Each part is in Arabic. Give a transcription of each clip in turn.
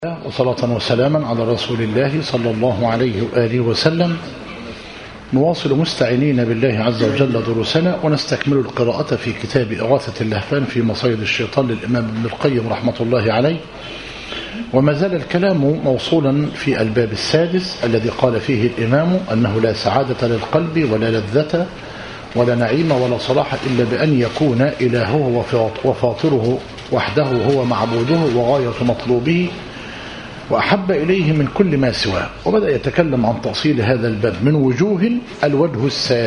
وصلاة وسلاما على رسول الله صلى الله عليه وآله وسلم. نواصل مستعينين بالله عز وجل دروسنا ونستكمل القراءة في كتاب إغاثة اللهفان في مصايد الشيطان للإمام ابن القيم رحمة الله عليه. وما زال الكلام موصولا في الباب السادس الذي قال فيه الإمام أنه لا سعادة للقلب ولا لذة ولا نعيم ولا صلاح إلا بأن يكون إلهه وفاطره وحده هو معبوده وغاية مطلوبه وأحب إليه من كل ما سواه. وبدأ يتكلم عن تأصيل هذا الباب من وجوه. الوجه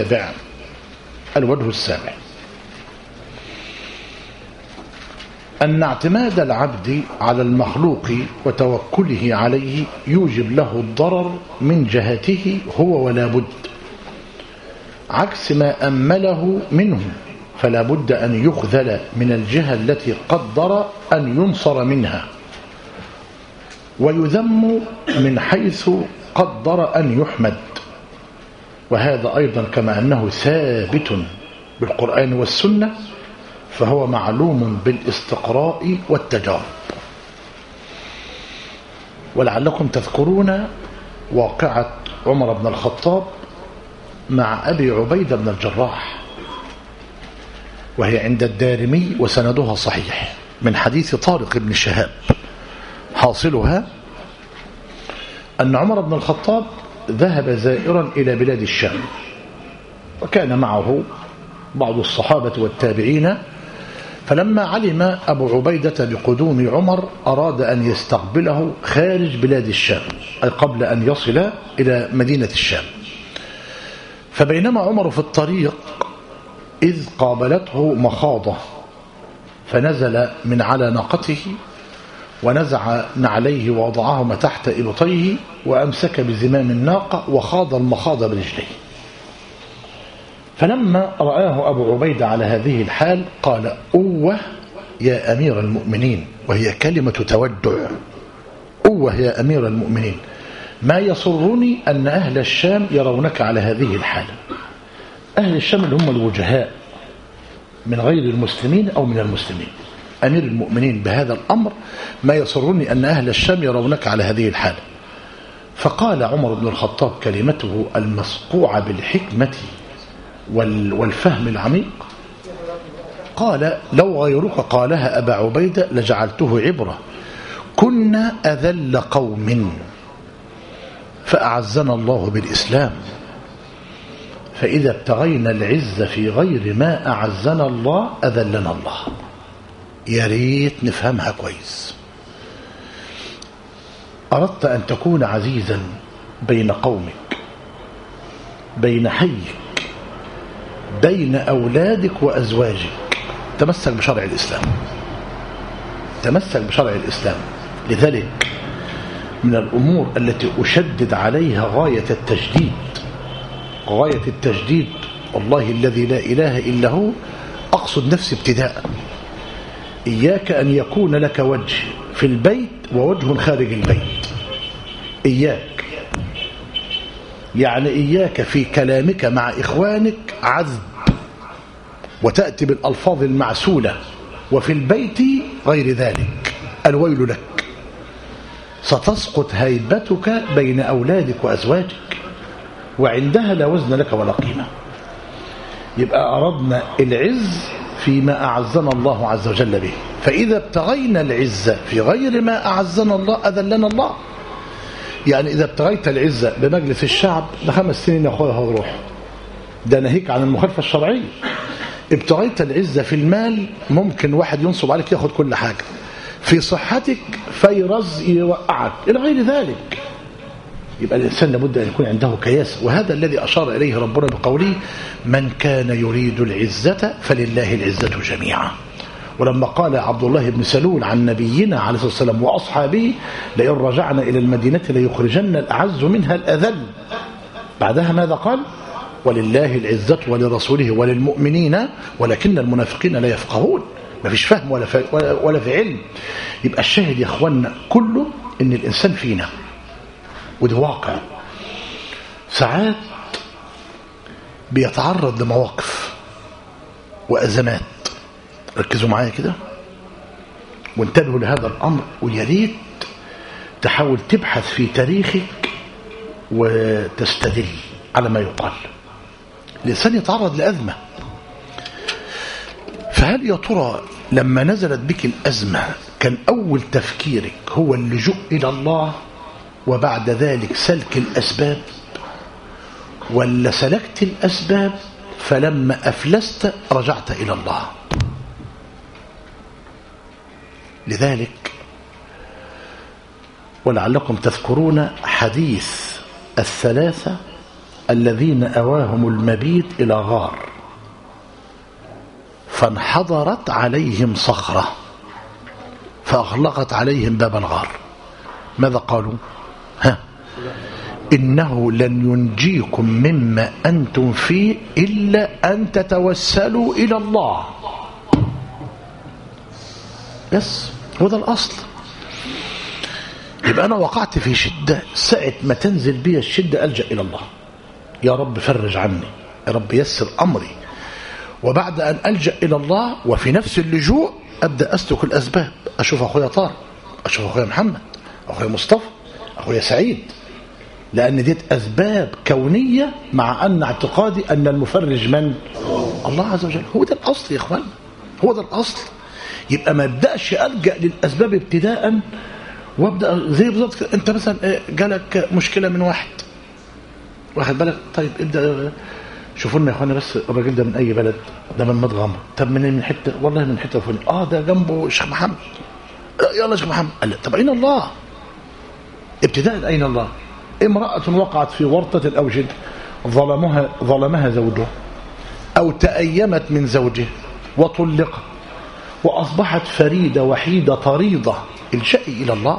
السابع أن اعتماد العبد على المخلوق وتوكله عليه يوجب له الضرر من جهته هو ولا بد، عكس ما أمله منه، فلا بد أن يخذل من الجهة التي قدر أن ينصر منها، ويذم من حيث قدر أن يحمد. وهذا أيضا كما أنه ثابت بالقرآن والسنة فهو معلوم بالاستقراء والتجارب. ولعلكم تذكرون واقعة عمر بن الخطاب مع أبي عبيدة بن الجراح، وهي عند الدارمي وسندها صحيح من حديث طارق بن شهاب. حاصلها أن عمر بن الخطاب ذهب زائرا إلى بلاد الشام، وكان معه بعض الصحابة والتابعين، فلما علم أبو عبيدة بقدوم عمر أراد أن يستقبله خارج بلاد الشام، أي قبل أن يصل إلى مدينة الشام. فبينما عمر في الطريق إذ قابلته مخاضة، فنزل من على ناقته ونزع نعليه ووضعهما تحت إبطيه وأمسك بزمام الناقة وخاض المخاض برجليه. فلما رآه أبو عبيدة على هذه الحال قال: أوه يا أمير المؤمنين، وهي كلمة تودع. أوه يا أمير المؤمنين، ما يسرني أن أهل الشام يرونك على هذه الحالة. أهل الشام اللي هم الوجهاء من غير المسلمين أو من المسلمين. أمير المؤمنين بهذا الأمر ما يسرني أن أهل الشام يرونك على هذه الحالة. فقال عمر بن الخطاب كلمته المصقوعة بالحكمة والفهم العميق، قال: لو غيرك قالها أبا عبيدة لجعلته عبرة. كنا أذل قوم فأعزنا الله بالإسلام، فإذا ابتغينا العز في غير ما أعزنا الله أذلنا الله. يا ريت نفهمها كويس. أردت أن تكون عزيزا بين قومك، بين حيك، بين أولادك وأزواجك، تمسك بشرع الإسلام، تمسك بشرع الإسلام. لذلك من الأمور التي أشدد عليها غاية التجديد، غاية التجديد، والله الذي لا إله إلا هو، أقصد نفسي ابتداء. إياك أن يكون لك وجه في البيت ووجه خارج البيت. إياك، يعني إياك في كلامك مع إخوانك عذب وتأتي بالألفاظ المعسولة، وفي البيت غير ذلك. الويل لك، ستسقط هيبتك بين أولادك وأزواجك، وعندها لا وزن لك ولا قيمة. يبقى أردنا العز فيما أعزنا الله عز وجل به، فإذا ابتغينا العزة في غير ما أعزنا الله أذلنا الله. يعني إذا ابتغيت العزة بمجلس الشعب ب5 سنين يا أخويا هروح، ده ناهيك عن المخالفة الشرعية. ابتغيت العزة في المال، ممكن واحد ينصب عليك ياخد كل حاجة. في صحتك فيرز يوقعك إلى غير ذلك. يبقى الإنسان لابد أن يكون عنده كياس، وهذا الذي أشار إليه ربنا بقوله: من كان يريد العزة فلله العزة جميعا. ولما قال عبد الله بن سلول عن نبينا عليه الصلاة والسلام وأصحابه: لئن رجعنا إلى المدينة ليخرجن الأعز منها الأذل، بعدها ماذا قال؟ ولله العزة ولرسوله وللمؤمنين ولكن المنافقين لا يفقهون. ما فيش فهم ولا في علم. يبقى الشاهد يا أخوانا كله إن الإنسان فينا، وده واقع، ساعات بيتعرض لمواقف وأزمات. ركزوا معايا كده وانتبهوا لهذا الأمر، ويا ريت تحاول تبحث في تاريخك وتستدل على ما يقال. الإنسان يتعرض لأزمة، فهل يا ترى لما نزلت بك الأزمة كان أول تفكيرك هو اللجوء إلى الله وبعد ذلك سلك الأسباب، ولا سلكت الأسباب فلما أفلست رجعت إلى الله؟ لذلك ولعلكم تذكرون حديث الثلاثة الذين أواهم المبيت إلى غار فانحضرت عليهم صخرة فأغلقت عليهم باب الغار. ماذا قالوا؟ إنه لن ينجيكم مما أنتم فيه إلا أن تتوسلوا إلى الله. بس هو ده الأصل. يبقى أنا وقعت في شدة، ساعة ما تنزل بي الشدة ألجأ إلى الله، يا رب فرج عني، يا رب يسر أمري. وبعد أن ألجأ إلى الله وفي نفس اللجوء أبدأ أسلك الأسباب، أشوف أخويا طارق، أشوف أخويا محمد، أخويا مصطفى، أخويا سعيد، لأن دي أسباب كونية، مع أن اعتقادي أن المفرج من؟ الله عز وجل. هو ده الأصل يا إخوان، هو ده الأصل. يبقى ما ابدأش ألجأ للأسباب ابتداء وابدأ زي بالظبط. أنت مثلا جالك مشكلة من واحد بالك، طيب ابدأ شوفوا لنا يا اخوانا بس الراجل ده من اي بلد، ده من مدغمه، طب من حته، والله من حته فلانيه، ده جنبه الشيخ محمد، يلا يا شيخ محمد. قال لا، طب اين الله؟ ابتداء اين الله؟ امراه وقعت في ورطه الاوجد ظلمها زوجها او تأيمت من زوجها وطلقت واصبحت فريده وحيده طريده، الجئي الى الله.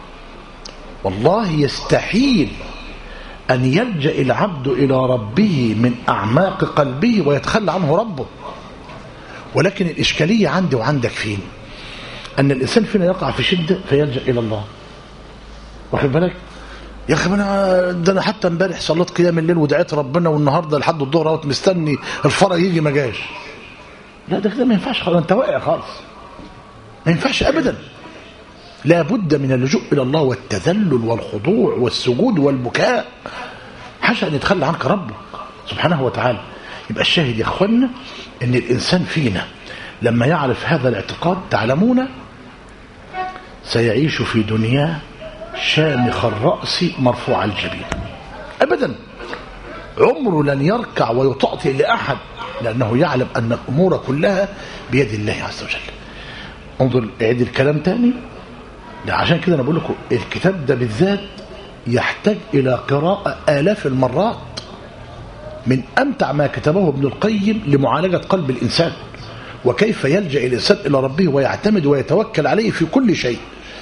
والله يستحيل أن يلجأ العبد إلى ربه من أعماق قلبه ويتخلى عنه ربه. ولكن الإشكالية عندي وعندك فين؟ أن الإنسان فينا يقع في شدة فيلجأ إلى الله. واخد بالك؟ يا أخي ده أنا حتى امبارح صليت قيام الليل ودعيت ربنا، والنهارده لحد الظهر اهوت مستني الفرج يجي ما جاش. لا ده كده ما ينفعش خالص، أنت واقع خالص. ما ينفعش أبدا. لا بد من اللجوء إلى الله والتذلل والخضوع والسجود والبكاء، حاشا أن يتخلى عنك ربك سبحانه وتعالى. يبقى الشاهد يا أخوانا أن الإنسان فينا لما يعرف هذا الاعتقاد، تعلمون سيعيش في دنياه شامخ الرأس مرفوع الجبين، أبدا عمره لن يركع ويطأطئ لأحد، لأنه يعلم أن الأمور كلها بيد الله عز وجل. انظر اعيد الكلام تاني. لا عشان كده أنا بقول لكم الكتاب ده بالذات يحتاج إلى قراءة آلاف المرات. من أمتع ما كتبه ابن القيم لمعالجة قلب الإنسان، وكيف يلجأ الإنسان إلى ربه ويعتمد ويتوكل عليه في كل شيء.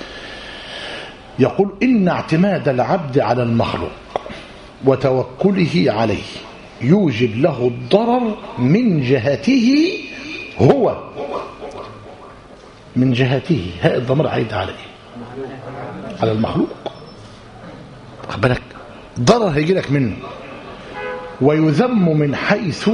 يقول إن اعتماد العبد على المخلوق وتوكله عليه يوجب له الضرر من جهته هو، من جهته. هاء الضمير عايد على ايه؟ على المخلوق. خد بالك، ضرر هيجي لك منه. ويذم من حيث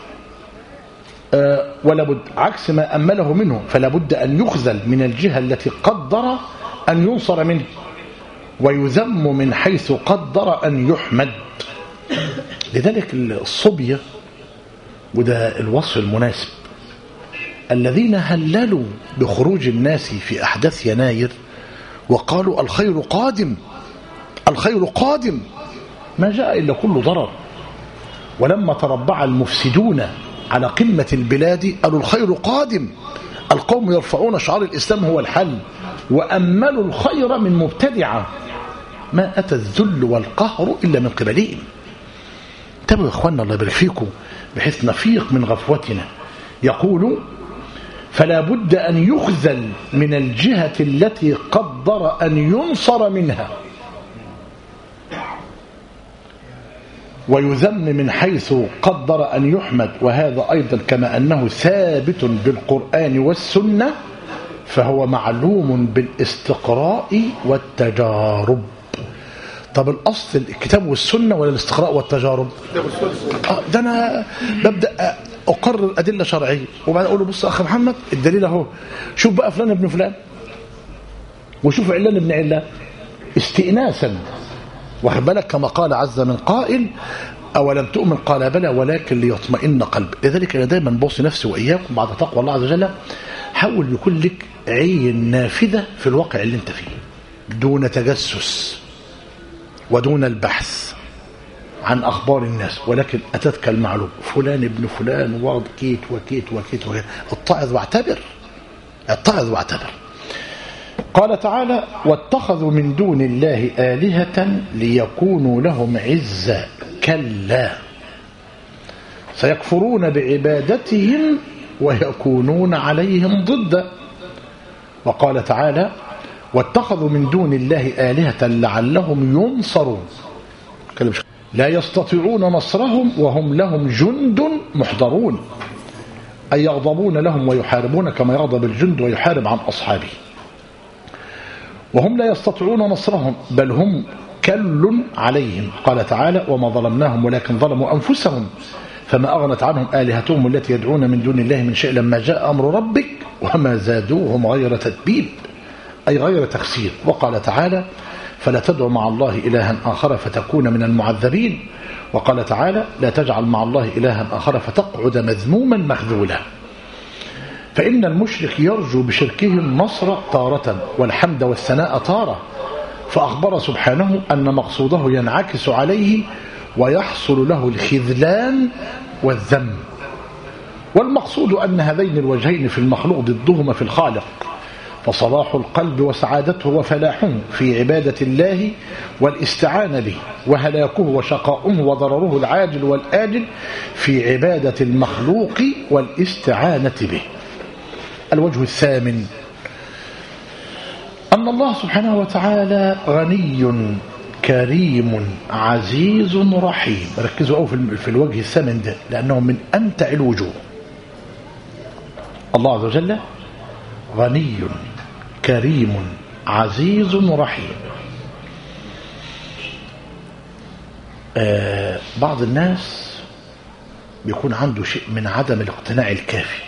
ولا بد عكس ما أمله منه، فلا بد أن يخذل من الجهة التي قدر أن ينصر منه، ويذم من حيث قدر أن يحمد. لذلك الصبية، وده الوصف المناسب، الذين هللوا بخروج الناس في أحداث يناير وقالوا الخير قادم، الخير قادم، ما جاء إلا كل ضرر. ولما تربع المفسدون على قمة البلاد قالوا الخير قادم، القوم يرفعون شعار الإسلام هو الحل، وأملوا الخير من مبتدعة، ما أتى الذل والقهر إلا من قبلهم. انتبهوا يا إخواننا الله يبارك فيكم بحيث نفيق من غفوتنا. يقول فلا بد أن يخذل من الجهة التي قدر أن ينصر منها، ويذم من حيث قدر أن يحمد، وهذا أيضا كما أنه ثابت بالقرآن والسنة فهو معلوم بالاستقراء والتجارب. طب الأصل الكتاب والسنة ولا الاستقراء والتجارب؟ ده أنا ببدأ أقرر أدلة شرعية وبعد أقول له بص أخي محمد الدليل أهو، شوف بقى فلان ابن فلان وشوف علان ابن علان، استئناسا، واخد بالك، كما قال عز من قائل أولم تؤمن قال بلى ولكن ليطمئن قلب. لذلك أنا دايما بوصي نفسي وإياكم بعد تقوى الله عز وجل، حاول يكون لك عين نافذة في الواقع اللي انت فيه دون تجسس ودون البحث عن أخبار الناس، ولكن أتتك المعلوم فلان ابن فلان وارد كيت وكيت وكيت وكيت. اتعظ واعتبر، اتعظ واعتبر. قال تعالى واتخذوا من دون الله آلهة ليكونوا لهم عزا كلا سيكفرون بعبادتهم ويكونون عليهم ضدا. وقال تعالى واتخذوا من دون الله آلهة لعلهم ينصرون لا يستطيعون نصرهم وهم لهم جند محضرون، أي يغضبون لهم ويحاربون كما يغضب الجند ويحارب عن أصحابه، وهم لا يستطيعون نصرهم بل هم كل عليهم. قال تعالى وما ظلمناهم ولكن ظلموا أنفسهم فما أغنت عنهم آلهتهم التي يدعون من دون الله من شيء لما جاء أمر ربك وما زادوهم غير تتبيب، أي غير تخسير. وقال تعالى فلا تدعوا مع الله إلها آخر فتكون من المعذبين. وقال تعالى لا تجعل مع الله إلها آخر فتقعد مذموما مخذولا. فإن المشرك يرجو بشركه النصر تارة والحمد والثناء تارة، فأخبر سبحانه أن مقصوده ينعكس عليه ويحصل له الخذلان والذم. والمقصود أن هذين الوجهين في المخلوق ضدهما في الخالق، فصلاح القلب وسعادته وفلاحه في عبادة الله والاستعانة به، وهلاكه وشقاؤه وضرره العاجل والآجل في عبادة المخلوق والاستعانة به. الوجه الثامن أن الله سبحانه وتعالى غني كريم عزيز رحيم. ركزوا أو في الوجه الثامن ده لأنه من أمتع الوجوه. الله عز وجل غني كريم عزيز رحيم. بعض الناس بيكون عنده شيء من عدم الاقتناع الكافي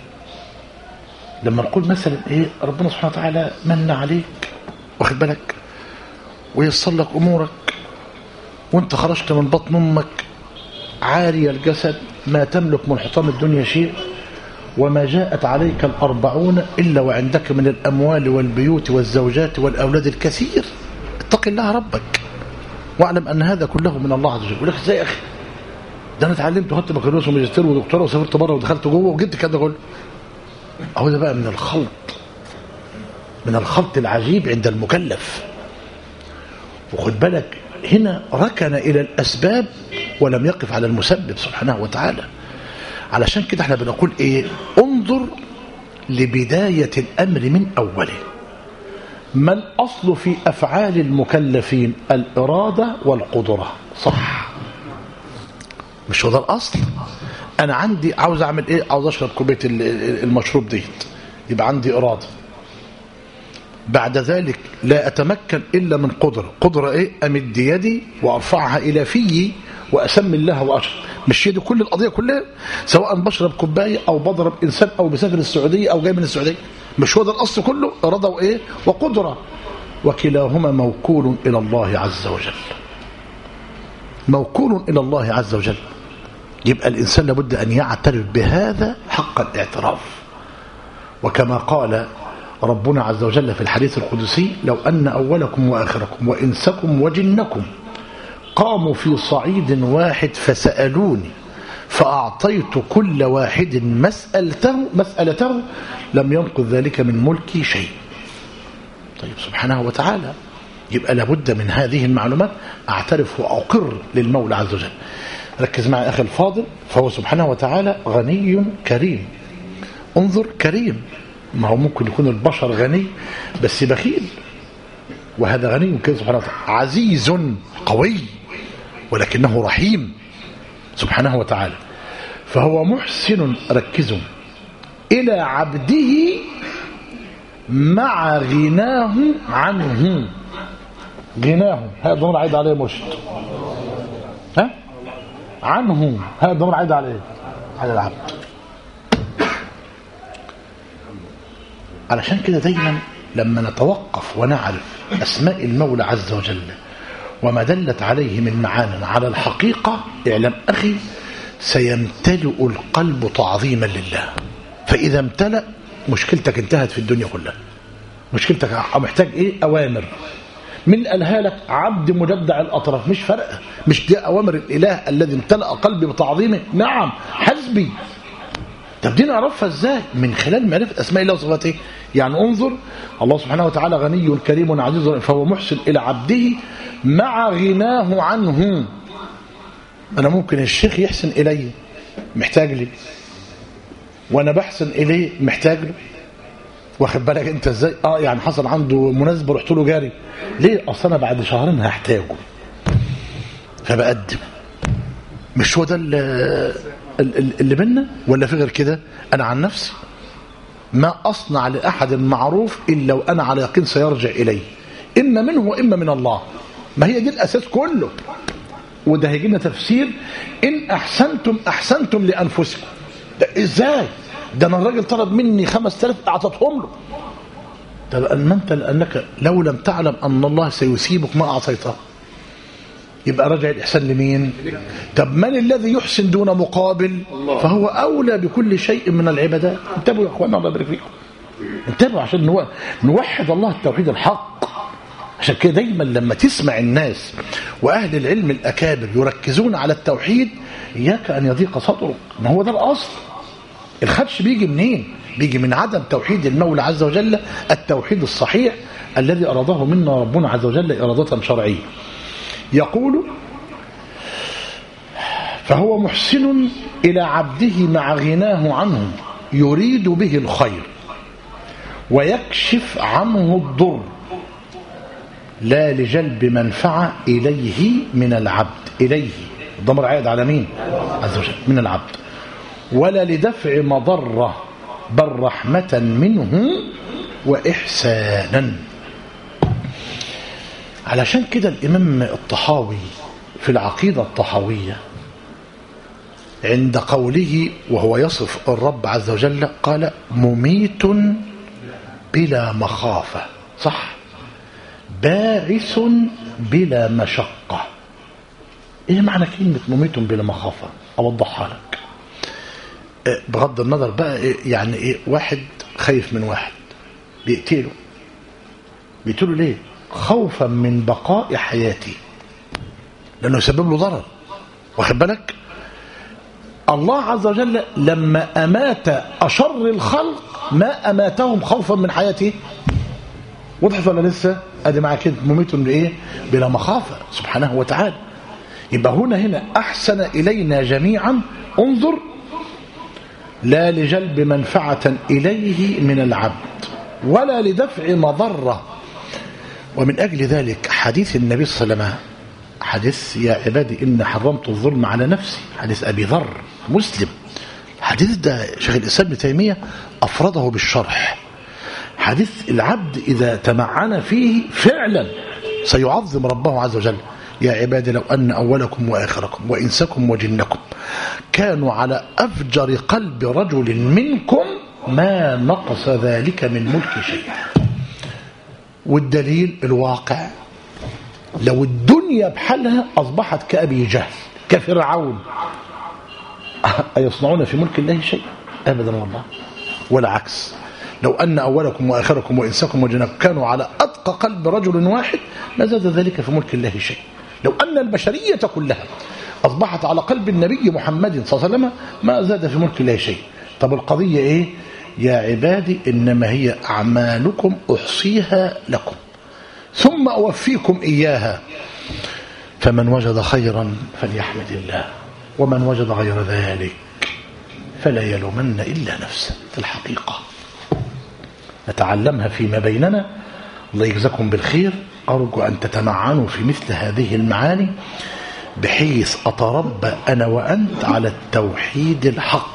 لما نقول مثلا ايه ربنا سبحانه وتعالى من عليك واخد بالك وييسر لك امورك وانت خرجت من بطن امك عاري الجسد ما تملك من حطام الدنيا شيء، وما جاءت عليك 40 إلا وعندك من الأموال والبيوت والزوجات والأولاد الكثير. اتق الله ربك واعلم أن هذا كله من الله عز وجل. يقول لك ازاي يا أخي ده أنا اتعلمت وخدت بكالوريوس وماجستير ودكتوراه وسافرت بره ودخلت جوه وجبت كده كله. أهو ده بقى من الخلط، من الخلط العجيب عند المكلف. وخد بالك هنا ركن إلى الأسباب ولم يقف على المسبب سبحانه وتعالى. علشان كده احنا بنقول ايه انظر لبداية الأمر من أوله. ما الأصل في أفعال المكلفين؟ الإرادة والقدرة، صح؟ مش هو ده الأصل؟ أنا عندي عاوز أعمل إيه؟ عاوز أشرب كوباية المشروب ديت، يبقى عندي إرادة. بعد ذلك لا أتمكن إلا من قدرة. قدرة إيه؟ أمد يدي وأرفعها إلى فيي وأسمي الله وأشرب. مش يدي كل القضية كلها، سواء بشرب كوباية أو بضرب إنسان أو بسافر السعودية أو جاي من السعودية. مش هو ده الأصل كله؟ إرادة وإيه؟ وقدرة. وكلاهما موكول إلى الله عز وجل، موكول إلى الله عز وجل. يبقى الإنسان لابد أن يعترف بهذا حق الاعتراف. وكما قال ربنا عز وجل في الحديث القدسي لو أن أولكم وآخركم وإنسكم وجنكم قاموا في صعيد واحد فسألوني فأعطيت كل واحد مسألته لم ينقذ ذلك من ملكي شيء. طيب سبحانه وتعالى. يبقى لابد من هذه المعلومات أعترف وأقر للمولى عز وجل. ركز معي أخي الفاضل، فهو سبحانه وتعالى غني كريم. انظر كريم، ما هو ممكن يكون البشر غني بس بخيل، وهذا غني كده سبحانه وتعالى. عزيز قوي ولكنه رحيم سبحانه وتعالى. فهو محسن، ركزوا، إلى عبده مع غناه عنه. غناه هذا ضمير عايد عليه مرشد، ها؟ عنه هذا ضمير عايد عليه على العبد. علشان كده دايما لما نتوقف ونعرف أسماء المولى عز وجل وما دلت عليه من معان على الحقيقة، اعلم أخي سيمتلئ القلب تعظيما لله. فإذا امتلأ مشكلتك انتهت في الدنيا كلها. مشكلتك محتاج ايه؟ أوامر من قالها لك عبد مجدع الأطراف، مش فارقة، مش دي أوامر الإله الذي امتلأ قلبي بتعظيمه؟ نعم حسبي. طب دي نعرفها ازاي؟ من خلال معرفة أسماء الله وصفاته. يعني انظر، الله سبحانه وتعالى غني كريم عزيز فهو محسن إلى عبده مع غناه عنه. أنا ممكن الشيخ يحسن إلي محتاج لي، وأنا بحسن إليه محتاج له. واخد بالك أنت إزاي؟ يعني حصل عنده مناسبة رحت له جاري، ليه؟ أصل أنا بعد شهرين هحتاجه فبقدم. مش هو ده اللي بينا؟ ولا في غير كده؟ أنا عن نفسي ما أصنع لأحد معروف إلا وأنا على يقين سيرجع إليه، إما منه وإما من الله. ما هي دي الأساس كله. وده هيجي لنا تفسير إن أحسنتم أحسنتم لأنفسكم. ده إزاي؟ ده أنا الراجل طلب مني 5000 أعطتهم له. طب أنت لأنك لو لم تعلم أن الله سيثيبك ما أعطيته، يبقى رجع الإحسان لمين؟ طب من الذي يحسن دون مقابل؟ فهو أولى بكل شيء من العبادات. انتبهوا يا أخوانا الله يبارك فيكم، انتبهوا عشان نوحد الله التوحيد الحق. عشان كده دايما لما تسمع الناس وأهل العلم الأكابر يركزون على التوحيد إياك أن يضيق صدرك. ما هو ده الأصل. الخدش بيجي منين؟ بيجي من عدم توحيد المولى عز وجل التوحيد الصحيح الذي أراده منا ربنا عز وجل إرادة شرعية. يقول فهو محسن إلى عبده مع غناه عنه يريد به الخير ويكشف عنه الضر، لا لجلب منفعة إليه من العبد. إليه الضمير عائد على مين؟ عز وجل، من العبد. ولا لدفع مضرة بل رحمة منه وإحسانا. علشان كده الإمام الطحاوي في العقيدة الطحاوية عند قوله وهو يصف الرب عز وجل قال مميت بلا مخافة، صح؟ باعث بلا مشقة. ايه معنى كلمة مميت بلا مخافة؟ اوضحها لك بغض النظر بقى. يعني ايه؟ واحد خايف من واحد بيقتله ليه؟ خوفا من بقاء حياتي، لانه يسبب له ضرر. واخد بالك؟ الله عز وجل لما امات اشر الخلق ما اماتهم خوفا من حياته. وضحت ولا لسه؟ ادي معاك كده مميت بايه؟ بلا مخافه سبحانه وتعالى. يبقى هنا احسن الينا جميعا. انظر، لا لجلب منفعه اليه من العبد ولا لدفع مضره. ومن اجل ذلك حديث النبي صلى الله عليه وسلم، حديث يا عبادي إن حرمت الظلم على نفسي، حديث أبي ذر مسلم. حديث ده شيخ الإسلام ابن تيمية أفرده بالشرح. حديث العبد إذا تمعن فيه فعلا سيعظم ربه عز وجل. يا عبادي لو أن أولكم وآخركم وإنسكم وجنكم كانوا على أفجر قلب رجل منكم ما نقص ذلك من ملك شيء. والدليل الواقع، لو الدنيا بحالها أصبحت كأبي جهل كفرعون أيصنعون في ملك الله شيء؟ أبدا والله. والعكس، لو أن أولكم وآخركم وإنسكم وجنكم كانوا على أتقى قلب رجل واحد ما زاد ذلك في ملك الله شيء. لو أن البشرية كلها أصبحت على قلب النبي محمد صلى الله عليه وسلم ما زاد في ملك الله شيء. طب القضية إيه؟ يا عبادي إنما هي أعمالكم أحصيها لكم ثم أوفيكم إياها، فمن وجد خيرا فليحمد الله ومن وجد غير ذلك فلا يلومن إلا نفسه. الحقيقة نتعلمها فيما بيننا. الله يجزاكم بالخير. أرجو أن تتمعنوا في مثل هذه المعاني بحيث أتربى أنا وأنت على التوحيد الحق.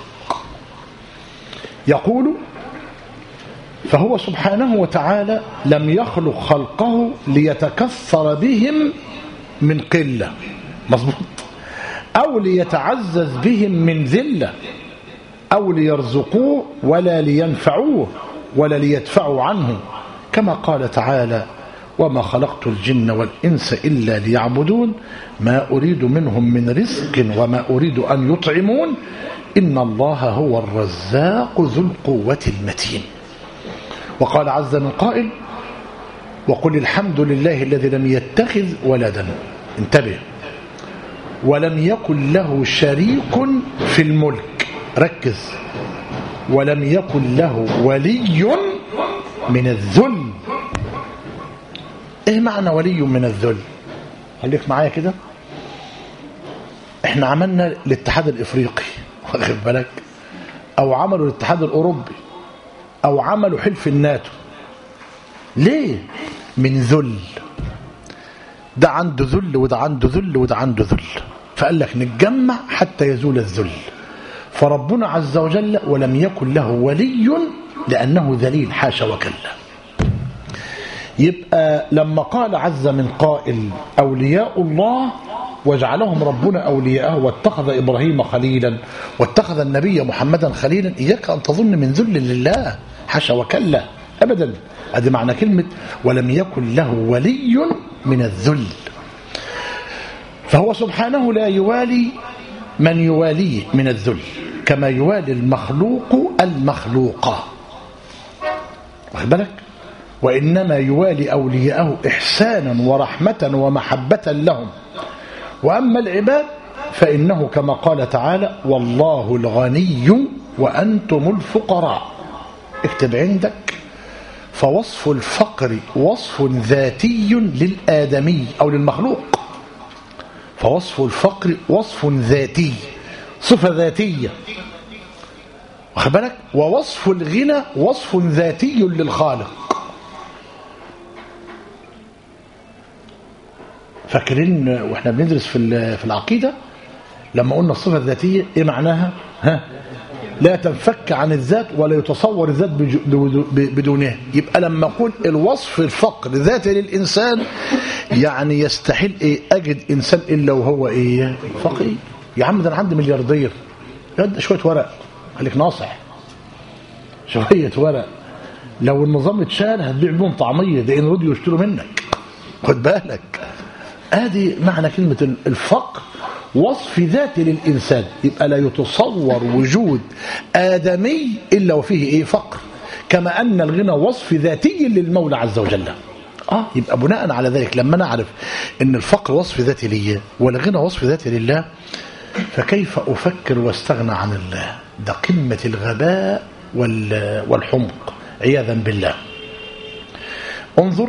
يقول فهو سبحانه وتعالى لم يخلق خلقه ليتكثر بهم من قلة، مظبوط، أو ليتعزز بهم من ذلة، أو ليرزقوه ولا لينفعوه ولا ليدفعوا عنه، كما قال تعالى وما خلقت الجن والإنس إلا ليعبدون ما أريد منهم من رزق وما أريد أن يطعمون إن الله هو الرزاق ذو القوة المتين. وقال عز من قائل وقل الحمد لله الذي لم يتخذ ولدا، انتبه، ولم يكن له شريك في الملك، ركز، ولم يكن له ولي من الذل. ايه معنى ولي من الذل؟ خليك معايا كده. احنا عملنا الاتحاد الافريقي، واخد بالك، او عملوا الاتحاد الاوروبي، او عملوا حلف الناتو. ليه؟ من ذل. ده عنده ذل وده عنده ذل وده عنده ذل، فقال لك نتجمع حتى يزول الذل. فربنا عز وجل ولم يكن له ولي لأنه ذليل، حاشا وكلا. يبقى لما قال عز من قائل أولياء الله وجعلهم ربنا أولياءه واتخذ إبراهيم خليلا واتخذ النبي محمدا خليلا، إياك أن تظن من ذل لله، حاشا وكلا أبدا. هذا معنى كلمة ولم يكن له ولي من الذل. فهو سبحانه لا يوالي من يواليه من الذل كما يوالي المخلوق المخلوقة، واخد بالك، وإنما يوالي أولياءه إحسانا ورحمة ومحبة لهم. وأما العباد فإنه كما قال تعالى والله الغني وأنتم الفقراء. اكتب عندك، فوصف الفقر وصف ذاتي للآدمي أو للمخلوق. فوصف الفقر وصف ذاتي، صفة ذاتية، واخد بالك، ووصف الغنى وصف ذاتي للخالق. فاكرين واحنا بندرس في العقيدة لما قلنا الصفة الذاتية ايه معناها؟ لا تنفك عن الذات ولا يتصور الذات بدونها. يبقى لما اقول الوصف الفقر ذاتي للإنسان يعني يستحيل ايه اجد انسان الا وهو ايه فقير. يا عم ده انا عندي ملياردير، يد شويه ورق، خليك ناصح، شويه ورق لو النظام اتشال هتبيع بهم طعميه، ده ان رضيوا يشتروا منك، خد بالك. ادي معنى كلمه الفقر، وصف ذاتي للإنسان. يبقى لا يتصور وجود آدمي إلا وفيه إيه فقر، كما أن الغنى وصف ذاتي للمولى عز وجل. يبقى بناء على ذلك لما نعرف أن الفقر وصف ذاتي لي والغنى وصف ذاتي لله، فكيف أفكر واستغنى عن الله؟ ده قمة الغباء والحمق عياذا بالله. انظر،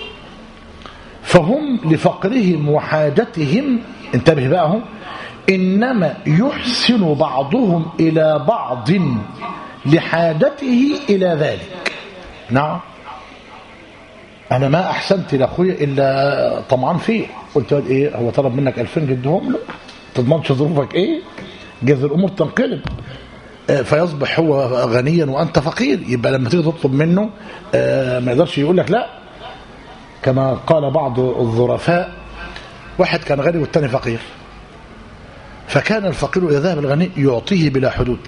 فهم لفقرهم وحاجتهم، انتبه بقى هم، إنما يحسن بعضهم إلى بعض لحاجته إلى ذلك. نعم، أنا ما أحسنت لأخويا إلا طمعان فيه، قلت إيه هو طلب منك 2000 جدهم له، تضمنش ظروفك إيه، جاز الأمور تنقلب فيصبح هو غنيا وأنت فقير. يبقى لما تيجي تطلب منه ما يقدرش يقول لك لا. كما قال بعض الظرفاء، واحد كان غني والتاني فقير، فكان الفقير إذا ذهب الغني يعطيه بلا حدود،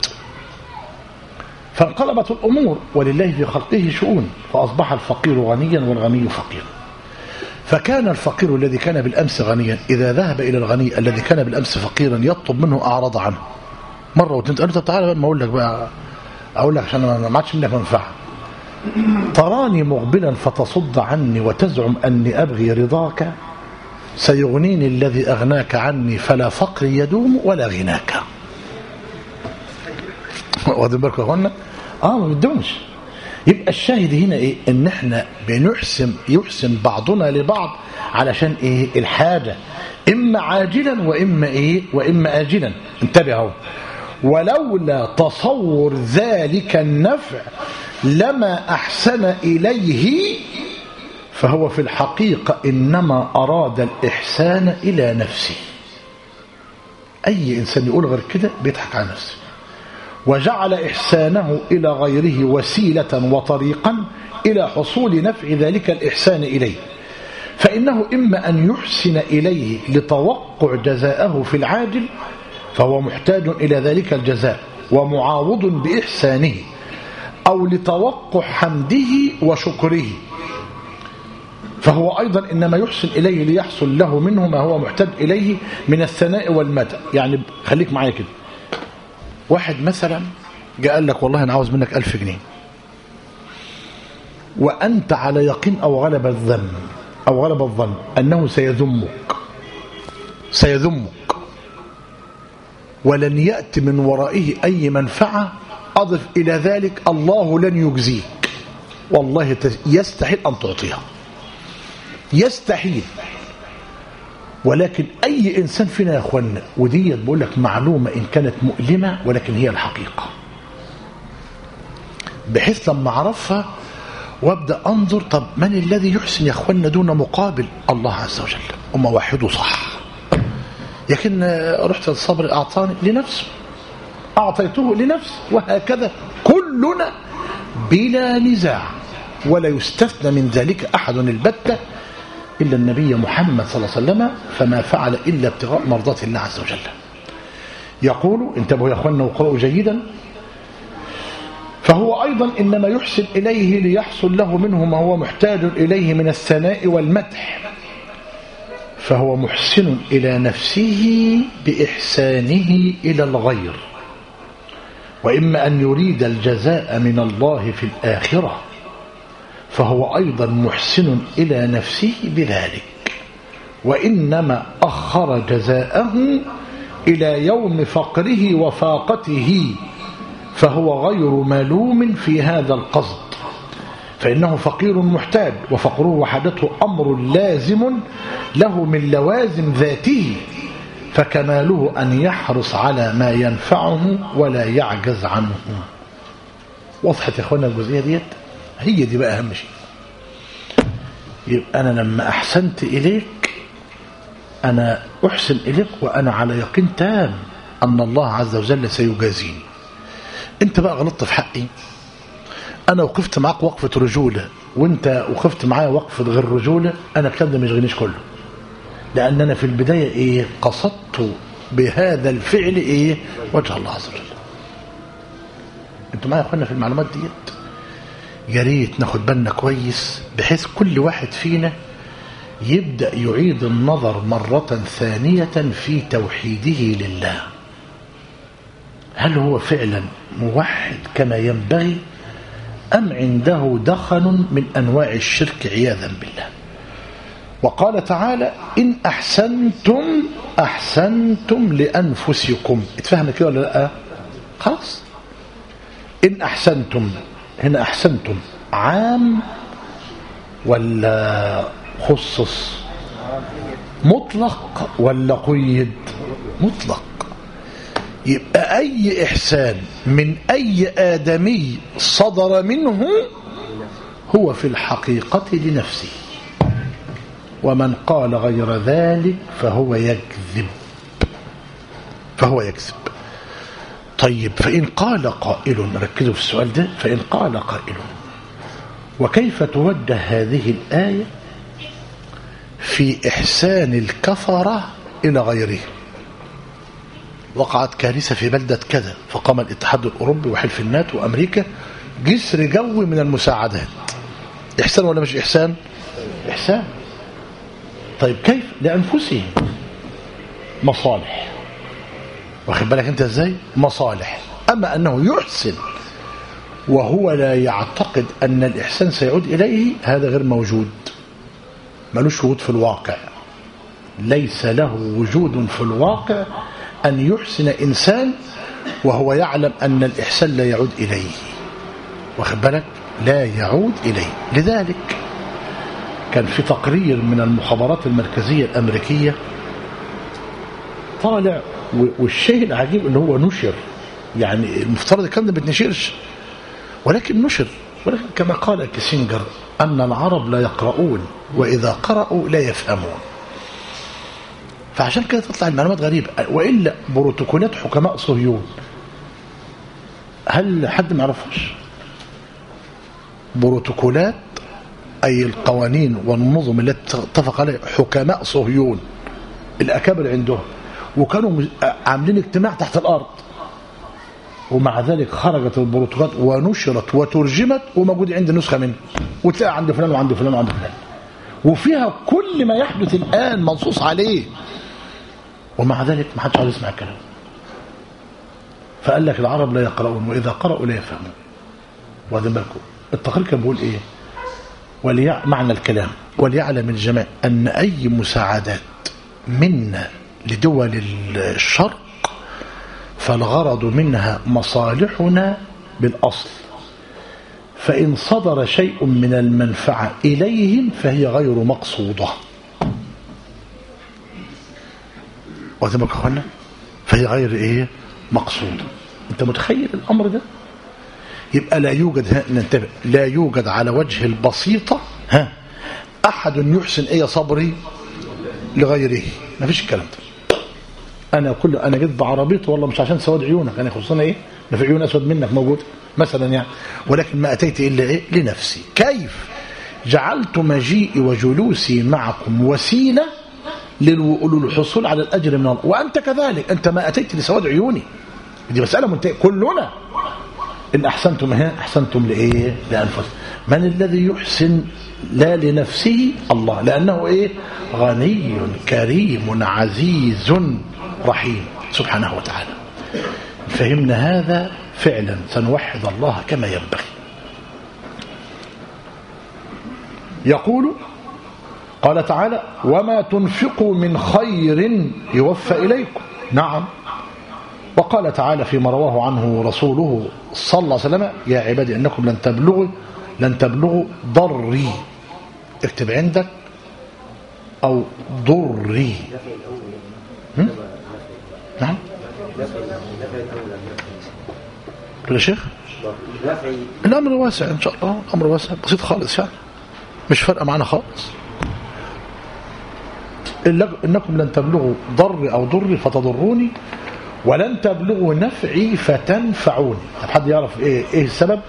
فانقلبت الأمور ولله في خلقه شؤون، فأصبح الفقير غنيا والغني فقير. فكان الفقير الذي كان بالأمس غنيا إذا ذهب إلى الغني الذي كان بالأمس فقيرا يطلب منه أعرض عنه مرة واتنين، قال له طب تعالى ما أقول لك بقى، أقول لك عشان ما عادش منك منفعة، تراني مقبلا فتصد عني وتزعم أني أبغي رضاك، سيغنيني الذي أغناك عني فلا فقر يدوم ولا غناك. واخدين بالكم يا اخوانا؟ ما بدهمش. يبقى الشاهد هنا ايه؟ ان احنا يحسن بعضنا لبعض علشان ايه؟ الحاجه، اما عاجلا واما ايه؟ واما اجلا. انتبهوا، ولولا تصور ذلك النفع لما احسن اليه، فهو في الحقيقة إنما أراد الإحسان إلى نفسه. أي إنسان يقول غير كده بيضحك على نفسه، وجعل إحسانه إلى غيره وسيلة وطريقا إلى حصول نفع ذلك الإحسان إليه، فإنه إما أن يحسن إليه لتوقع جزاءه في العاجل فهو محتاج إلى ذلك الجزاء ومعاوض بإحسانه، أو لتوقع حمده وشكره فهو أيضا إنما يحسن إليه ليحصل له منه ما هو محتاج إليه من الثناء والمدح. يعني خليك معايا كده، واحد مثلا جاء قال لك والله أنا عاوز منك 1000 جنيه، وأنت على يقين أو غلب الظن أنه سيذمك ولن يأتي من ورائه أي منفعة. أضف إلى ذلك الله لن يجزيك، والله يستحيل أن تعطيها، يستحيل. ولكن أي إنسان فينا يا أخوانا، ودي بقول لك معلومة إن كانت مؤلمة ولكن هي الحقيقة، بحيث لما أعرفها وابدأ أنظر طب من الذي يحسن يا أخوانا دون مقابل؟ الله عز وجل. وما وحده صح، لكن رحت الصبر أعطاني لنفسه، أعطيته لنفسه، وهكذا كلنا بلا نزاع، ولا يستثنى من ذلك أحد البتة إلا النبي محمد صلى الله عليه وسلم، فما فعل إلا ابتغاء مرضات الله عز وجل. يقول انتبهوا يا أخوانا وقرأوا جيدا: فهو أيضا إنما يحسن إليه ليحصل له منه ما هو محتاج إليه من الثناء والمدح، فهو محسن إلى نفسه بإحسانه إلى الغير، وإما أن يريد الجزاء من الله في الآخرة فهو أيضا محسن إلى نفسه بذلك، وإنما أخر جزاءه إلى يوم فقره وفاقته، فهو غير ملوم في هذا القصد، فإنه فقير محتاج، وفقره وحدته أمر لازم له من لوازم ذاته، فكماله أن يحرص على ما ينفعه ولا يعجز عنه. وضحت يا أخوانا الجزئية ديت؟ هي دي بقى أهم شيء. يبقى أنا لما أحسنت إليك أنا أحسن إليك وأنا على يقين تام أن الله عز وجل سيجازيني. أنت بقى غلطت في حقي، أنا وقفت معك وقفة رجولة وأنت وقفت معايا وقفة غير رجولة، أنا الكلام ده مش غنيش كله، لأن أنا في البداية قصدت بهذا الفعل وجه الله عز وجل. أنتوا معايا يا أخوانا في المعلومات ديت؟ يا ريت ناخد بالنا كويس، بحيث كل واحد فينا يبدأ يعيد النظر مرة ثانية في توحيده لله. هل هو فعلا موحد كما ينبغي، أم عنده دخن من أنواع الشرك عياذا بالله؟ وقال تعالى: إن أحسنتم لأنفسكم. اتفهم كده ولا لا؟ خلاص. إن أحسنتم، هنا أحسنتم عام ولا خصص؟ مطلق ولا قيد؟ مطلق. يبقى أي إحسان من أي آدمي صدر منه هو في الحقيقة لنفسه، ومن قال غير ذلك فهو يكذب. طيب، فإن قال قائل، ركزوا في السؤال ده، فإن قال قائل: وكيف توجه هذه الآية في إحسان الكفرة إلى غيره؟ وقعت كارثة في بلدة كذا، فقام الاتحاد الأوروبي وحلف الناتو وأمريكا جسر جوي من المساعدات. إحسان ولا مش إحسان؟ إحسان. طيب كيف؟ لأنفسهم مصالح، واخد بالك أنت إزاي؟ مصالح. أما أنه يحسن وهو لا يعتقد أن الإحسان سيعود إليه، هذا غير موجود، ملوش وجود في الواقع، ليس له وجود في الواقع أن يحسن إنسان وهو يعلم أن الإحسان لا يعود إليه، واخد بالك؟ لا يعود إليه. لذلك كان في تقرير من المخابرات المركزية الأمريكية طالع، والشيء العجيب أنه هو نشر، يعني المفترض الكلام ده ما بتنشرش، ولكن نشر. ولكن كما قال كيسنجر أن العرب لا يقرؤون، وإذا قرأوا لا يفهمون. فعشان كده تطلع المعلومات غريبة. وإلا بروتوكولات حكماء صهيون، هل حد ما يعرفهاش؟ بروتوكولات أي القوانين والنظم التي اتفق عليها حكماء صهيون الأكابر عندهم، وكانوا عاملين اجتماع تحت الأرض، ومع ذلك خرجت البروتوكولات ونشرت وترجمت، وموجود عندي نسخة منها، وتلاقي عند فلان وعند فلان وعند فلان، وفيها كل ما يحدث الآن منصوص عليه، ومع ذلك ما حدش عاوز يسمع الكلام. فقال لك العرب لا يقرؤون، وإذا قرأوا لا يفهمون. واخدين بالكم التقرير كان بيقول إيه؟ معنى الكلام: وليعلم الجميع أن أي مساعدات منا لدول الشرق فالغرض منها مصالحنا بالأصل، فإن صدر شيء من المنفعة إليهم فهي غير مقصودة. واخدين بالكم يا اخوانا؟ فهي غير ايه؟ مقصودة. انت متخيل الامر ده؟ يبقى لا يوجد، ننتبه، لا يوجد على وجه البسيطة احد يحسن ايه صبري لغيره. ما فيش الكلام ده. انا جيت بعربيته والله مش عشان سواد عيونك، انا خصوصا ايه؟ ما في عيون اسود منك موجود مثلا يعني، ولكن ما اتيت الا ايه؟ لنفسي. كيف؟ جعلت مجيئي وجلوسي معكم وسيله للحصول على الاجر من الله، وانت كذلك، انت ما اتيت لسواد عيوني، دي مساله منتهيه. كلنا ان احسنتم احسنتم لايه؟ لانفسكم. من الذي يحسن لا لنفسه؟ الله، لانه ايه؟ غني كريم عزيز رحيم سبحانه وتعالى. فهمنا هذا فعلا سنوحد الله كما ينبغي. يقول قال تعالى: وما تنفقوا من خير يوفى إليكم. نعم. وقال تعالى فيما رواه عنه رسوله صلى الله عليه وسلم: يا عبادي إنكم لن تبلغوا ضري. اكتب عندك أو ضري. نعم يا شيخ، الأمر واسع إن شاء الله، الأمر واسع بسيط خالص يعني، مش فارقة معنا خالص. إنكم لن تبلغوا ضري أو ضري فتضروني، ولن تبلغوا نفعي فتنفعوني. طب حد يعرف إيه السبب؟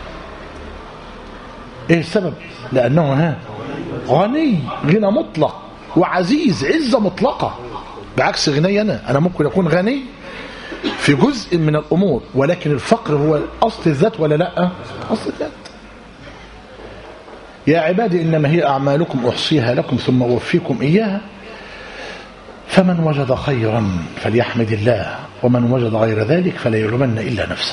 إيه السبب؟ لأنه غني غنى مطلق، وعزيز عزة مطلقة، بعكس غني أنا ممكن أكون غني في جزء من الأمور، ولكن الفقر هو أصل الذات ولا لا؟ أصل الذات. يا عبادي إنما هي أعمالكم أحصيها لكم ثم أوفيكم إياها، فمن وجد خيرا فليحمد الله، ومن وجد غير ذلك فلا يلومن إلا نفسه.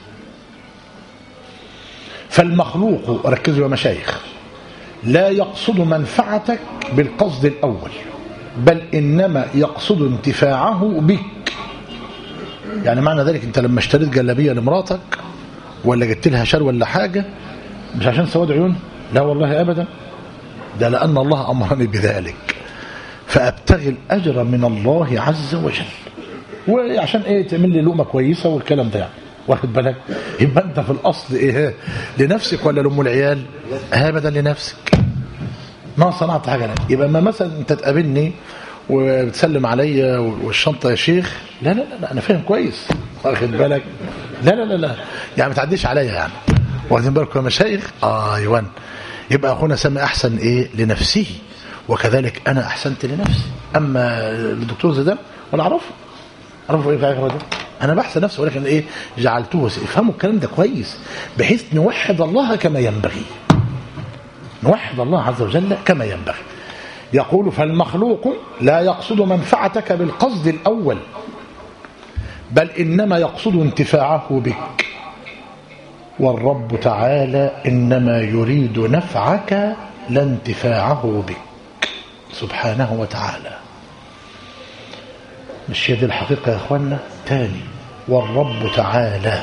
فالمخلوق، ركزوا يا مشايخ، لا يقصد منفعتك بالقصد الأول، بل إنما يقصد انتفاعه بك. يعني معنى ذلك انت لما اشتريت جلابيه لمراتك ولا جبت لها شال ولا حاجه، مش عشان سواد عيون، لا والله ابدا، ده لان الله امرني بذلك، فابتغي الاجر من الله عز وجل، وعشان ايه؟ تعمل لي لقمه كويسه والكلام ده يعني، واخد بالك؟ يبقى انت في الاصل ايه؟ لنفسك ولا لام العيال؟ ابدا لنفسك، ما صنعت حاجه لك. يبقى ما مثلا انت تقابلني وبتسلم عليا والشنطه يا شيخ، لا لا لا انا فاهم كويس، واخد بالك؟ لا لا لا لا يعني ما تعديش عليا يعني، واخدين بالكم يا مشايخ؟ ايوه. يبقى اخونا سامي احسن ايه؟ لنفسه، وكذلك انا احسنت لنفسي. اما الدكتور زيدان ولا اعرفه ايه في اخر ده، انا بحسن نفسي، ولكن ايه؟ جعلته افهموا الكلام ده كويس، بحيث نوحد الله كما ينبغي، نوحد الله عز وجل كما ينبغي. يقول: فالمخلوق لا يقصد منفعتك بالقصد الأول، بل إنما يقصد انتفاعه بك، والرب تعالى إنما يريد نفعك لا انتفاعه بك سبحانه وتعالى. مش هي دي الحقيقة يا أخوانا؟ تاني: والرب تعالى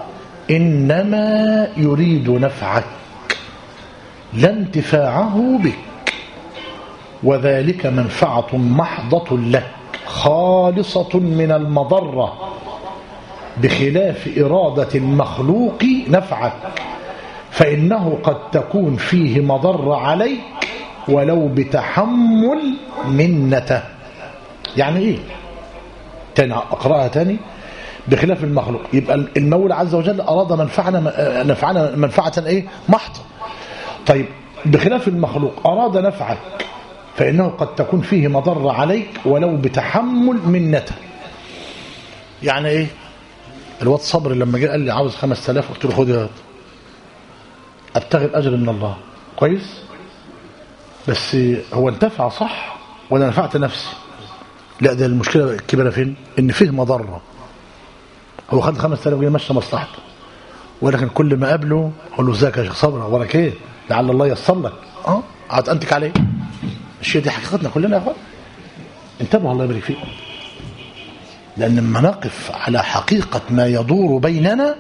إنما يريد نفعك لا انتفاعه بك، وذلك منفعة محضة لك خالصة من المضرة، بخلاف إرادة المخلوق نفعك، فإنه قد تكون فيه مضرة عليك ولو بتحمل منته. يعني إيه؟ تاني أقرأها تاني: بخلاف المخلوق، يبقى المولى عز وجل أراد نفعنا منفعة إيه؟ محضة. طيب بخلاف المخلوق أراد نفعك، فإنه قد تكون فيه مضرة عليك ولو بتحمل منته. يعني إيه؟ الواد صبر لما جاء قال لي عاوز 5000، قلت له خد يا، أبتغي الأجر من الله، كويس؟ بس هو انتفع صح ولا نفعت نفسي؟ لا، ده المشكلة الكبيرة فين؟ ان فيه مضرة. هو خد 5000 جنيه مشى مصلحته، ولكن كل ما قابله اقول له ازيك يا شيخ صبري، اخبارك ايه؟ لعل الله ييسر لك. هتنتك عليه. الشيء دي حقيقتنا كلنا يا اخوان. انتبهوا الله يبارك فيكم. لان لما نقف على حقيقة ما يدور بيننا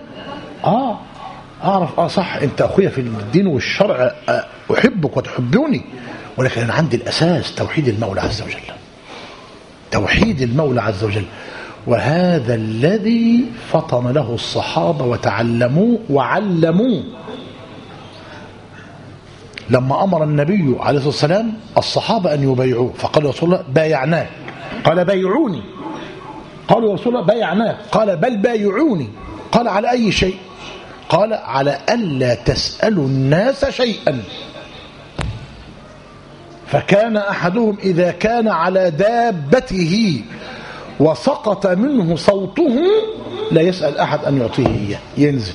اعرف صح، انت اخويا في الدين والشرع، احبك وتحبوني، ولكن انا عندي الاساس توحيد المولى عز وجل. توحيد المولى عز وجل. وهذا الذي فطن له الصحابة وتعلموه وعلموه. لما أمر النبي عليه الصلاة والسلام الصحابة أن يبايعوه، فقال رسول الله بايعناك، قال بايعوني، قالوا يا رسول الله بايعناك، قال بل بايعوني، قال على أي شيء؟ قال على ألا تسألوا الناس شيئا. فكان أحدهم إذا كان على دابته وسقط منه صوته لا يسأل أحد أن يعطيه إياه، ينزل.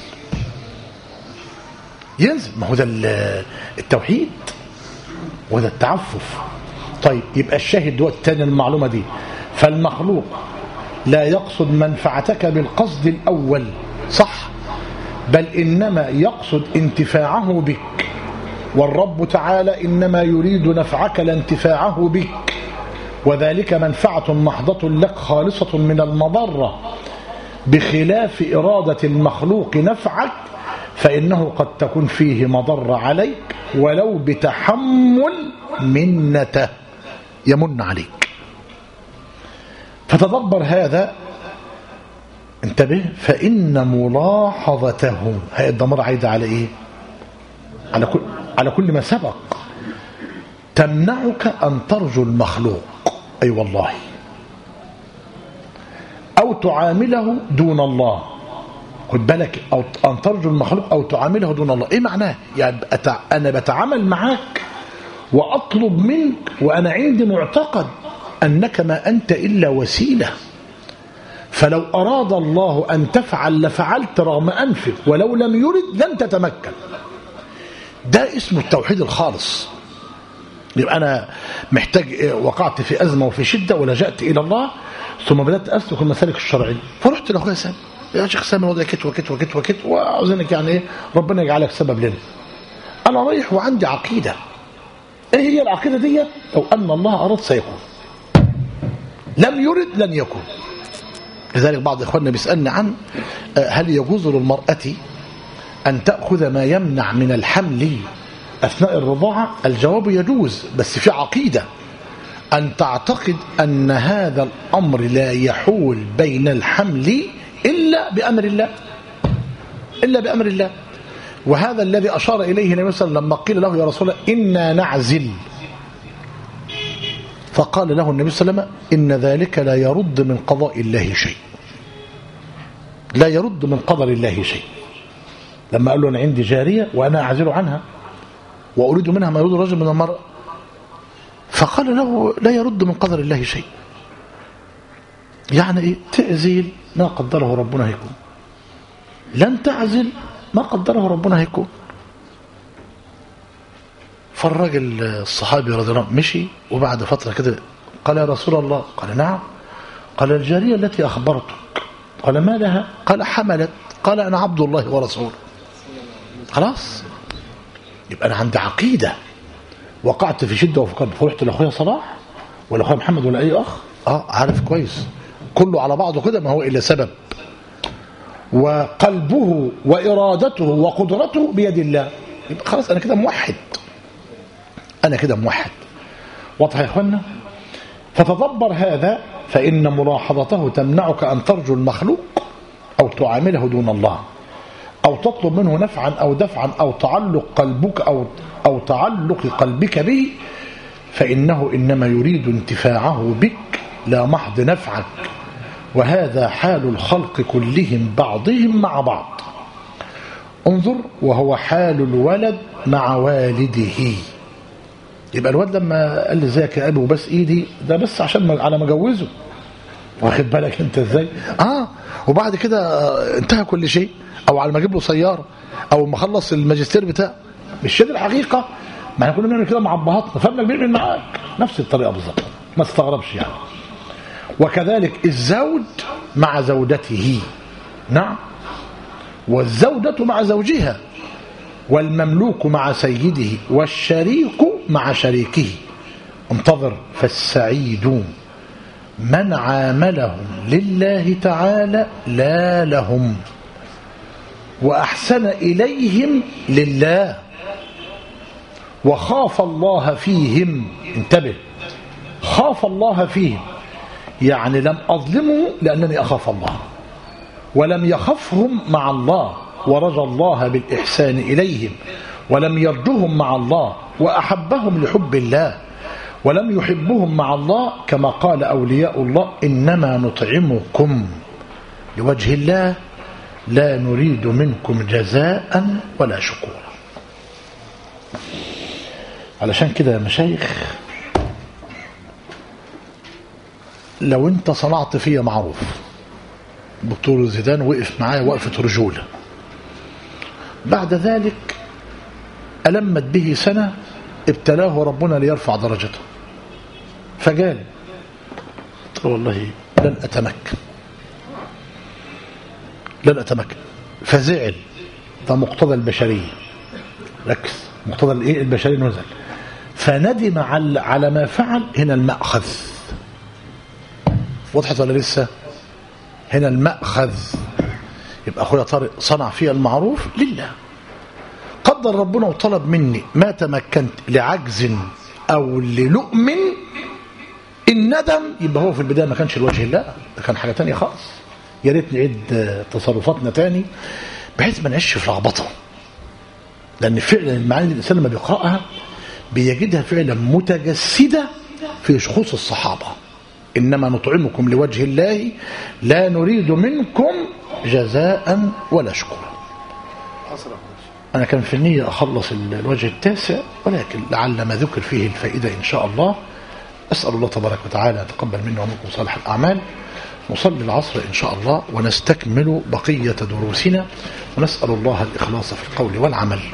ما هو ده التوحيد وده التعفف. طيب يبقى الشاهد هو الثاني المعلومة دي. فالمخلوق لا يقصد منفعتك بالقصد الأول، صح، بل إنما يقصد انتفاعه بك. والرب تعالى إنما يريد نفعك لا انتفاعه بك، وذلك منفعة محضة لك خالصة من المضرة، بخلاف إرادة المخلوق نفعك، فإنه قد تكون فيه مضرة عليك ولو بتحمل منته، يمن عليك. فتدبر هذا، انتبه. فإن ملاحظته، هي الضمير عايدة على إيه؟ على كل ما سبق. تمنعك أن ترجو المخلوق، أي والله، أو تعامله دون الله. خد بالك، أو أن ترجو المخلوق أو تعامله دون الله. إيه معناه؟ يعني أنا بتعامل معك وأطلب منك وأنا عندي معتقد أنك ما أنت إلا وسيلة، فلو أراد الله أن تفعل لفعلت رغم أنفك، ولو لم يرد لن تتمكن. ده اسمه التوحيد الخالص. يبقى أنا محتاج، وقعت في أزمة وفي شدة ولجأت إلى الله، ثم بدأت أسلك المسالك الشرعية، فرحت لأخويا سامي، يا شيخ سامي الوضع كت وكت وكت وكت، وعاوزينك يعني إيه، ربنا يجعلك سبب لنا. أنا رايح وعندي عقيدة. إيه هي العقيدة دي؟ لو أن الله أراد سيكون، لم يرد لن يكون. لذلك بعض إخواننا بيسألني عن هل يجوز للمرأة أن تأخذ ما يمنع من الحمل أثناء الرضاعة؟ الجواب يجوز، بس في عقيدة، أن تعتقد أن هذا الأمر لا يحول بين الحمل إلا بأمر الله، إلا بأمر الله. وهذا الذي أشار إليه النبي صلى الله عليه وسلم لما قيل له يا رسول الله إنا نعزل، فقال له النبي صلى الله عليه وسلم إن ذلك لا يرد من قضاء الله شيء، لا يرد من قدر الله شيء. لما قال له أنا عندي جارية وأنا أعزل عنها وأريد منها ما يريد الرجل من المرأة، فقال له لا يرد من قدر الله شيء. يعني إيه؟ تعزل ما قدره ربنا هيكون، لن تعزل ما قدره ربنا هيكون. فالراجل الصحابي رضي الله عنه مشي، وبعد فترة كده قال يا رسول الله، قال نعم، قال الجارية التي أخبرتك، قال ما لها؟ قال حملت، قال أنا عبد الله ورسوله. خلاص، يبقى أنا عندي عقيدة، وقعت في شدة وفي قلب، فرحت لأخويا صلاح ولا أخويا محمد ولا أي أخ، عارف كويس كله على بعضه كده، ما هو إلا سبب، وقلبه وإرادته وقدرته بيد الله. يبقى خلاص أنا كده موحد، أنا كده موحد. واضح يا إخوانا؟ فتدبر هذا. فإن ملاحظته تمنعك أن ترجو المخلوق أو تعامله دون الله، أو تطلب منه نفعا أو دفعا، أو تعلق قلبك أو تعلق قلبك به، فإنه إنما يريد انتفاعه بك لا محض نفعك. وهذا حال الخلق كلهم بعضهم مع بعض. انظر، وهو حال الولد مع والده. يبقى الولد لما قال لي ازيك يا ابي وبس ايدي، ده بس عشان على ما اجوزه، واخد بالك انت ازاي؟ وبعد كده انتهى كل شيء، او على ما اجيب له سياره، او ما اخلص الماجستير بتاعه. مش دي الحقيقه؟ ما احنا كنا بنعمل كده مع ابهاتنا، فابنك بيعمل معاك نفس الطريقه بالظبط، ما تستغربش يعني. وكذلك الزوج مع زوجته، نعم، والزوجة مع زوجها، والمملوك مع سيده، والشريك مع شريكه. انتظر، فالسعيد من عاملهم لله تعالى لا لهم، وأحسن إليهم لله، وخاف الله فيهم. انتبه، خاف الله فيهم يعني لم أظلمه لأنني أخاف الله، ولم يخفهم مع الله، ورجى الله بالإحسان إليهم، ولم يرجهم مع الله، وأحبهم لحب الله، ولم يحبهم مع الله، كما قال أولياء الله: إنما نطعمكم لوجه الله لا نريد منكم جزاء ولا شكورا. علشان كده يا مشايخ، لو انت صنعت فيا معروف، دكتور زيدان وقف معايا وقفة رجولة، بعد ذلك ألمت به سنة، ابتلاه ربنا ليرفع درجته، فقال والله لن أتمكن، فزعل. ده مقتضى البشرية، ركز، مقتضى البشرية نزل، فندم على ما فعل. هنا المأخذ، وضحت ولا لسه؟ هنا المأخذ. يبقى أخويا طارق صنع فيها المعروف لله، قدر ربنا وطلب مني ما تمكنت لعجز أو للؤم، الندم يبقى هو في البداية ما كانش لوجه الله، ده كان حاجة تانية خالص. يا ريت نعيد تصرفاتنا تاني بحيث ما نعيش في لخبطه، لأن فعلا المعاني الإنسان لما بيقرأها بيجدها فعلا متجسدة في شخوص الصحابة. إنما نطعمكم لوجه الله لا نريد منكم جزاء ولا شكورا. أنا كان في النية أخلص الوجه التاسع، ولكن لعل ما ذكر فيه الفائدة إن شاء الله. أسأل الله تبارك وتعالى أن يتقبل منا ومنكم صالح الأعمال. نصلي العصر إن شاء الله ونستكمل بقية دروسنا، ونسأل الله الإخلاص في القول والعمل.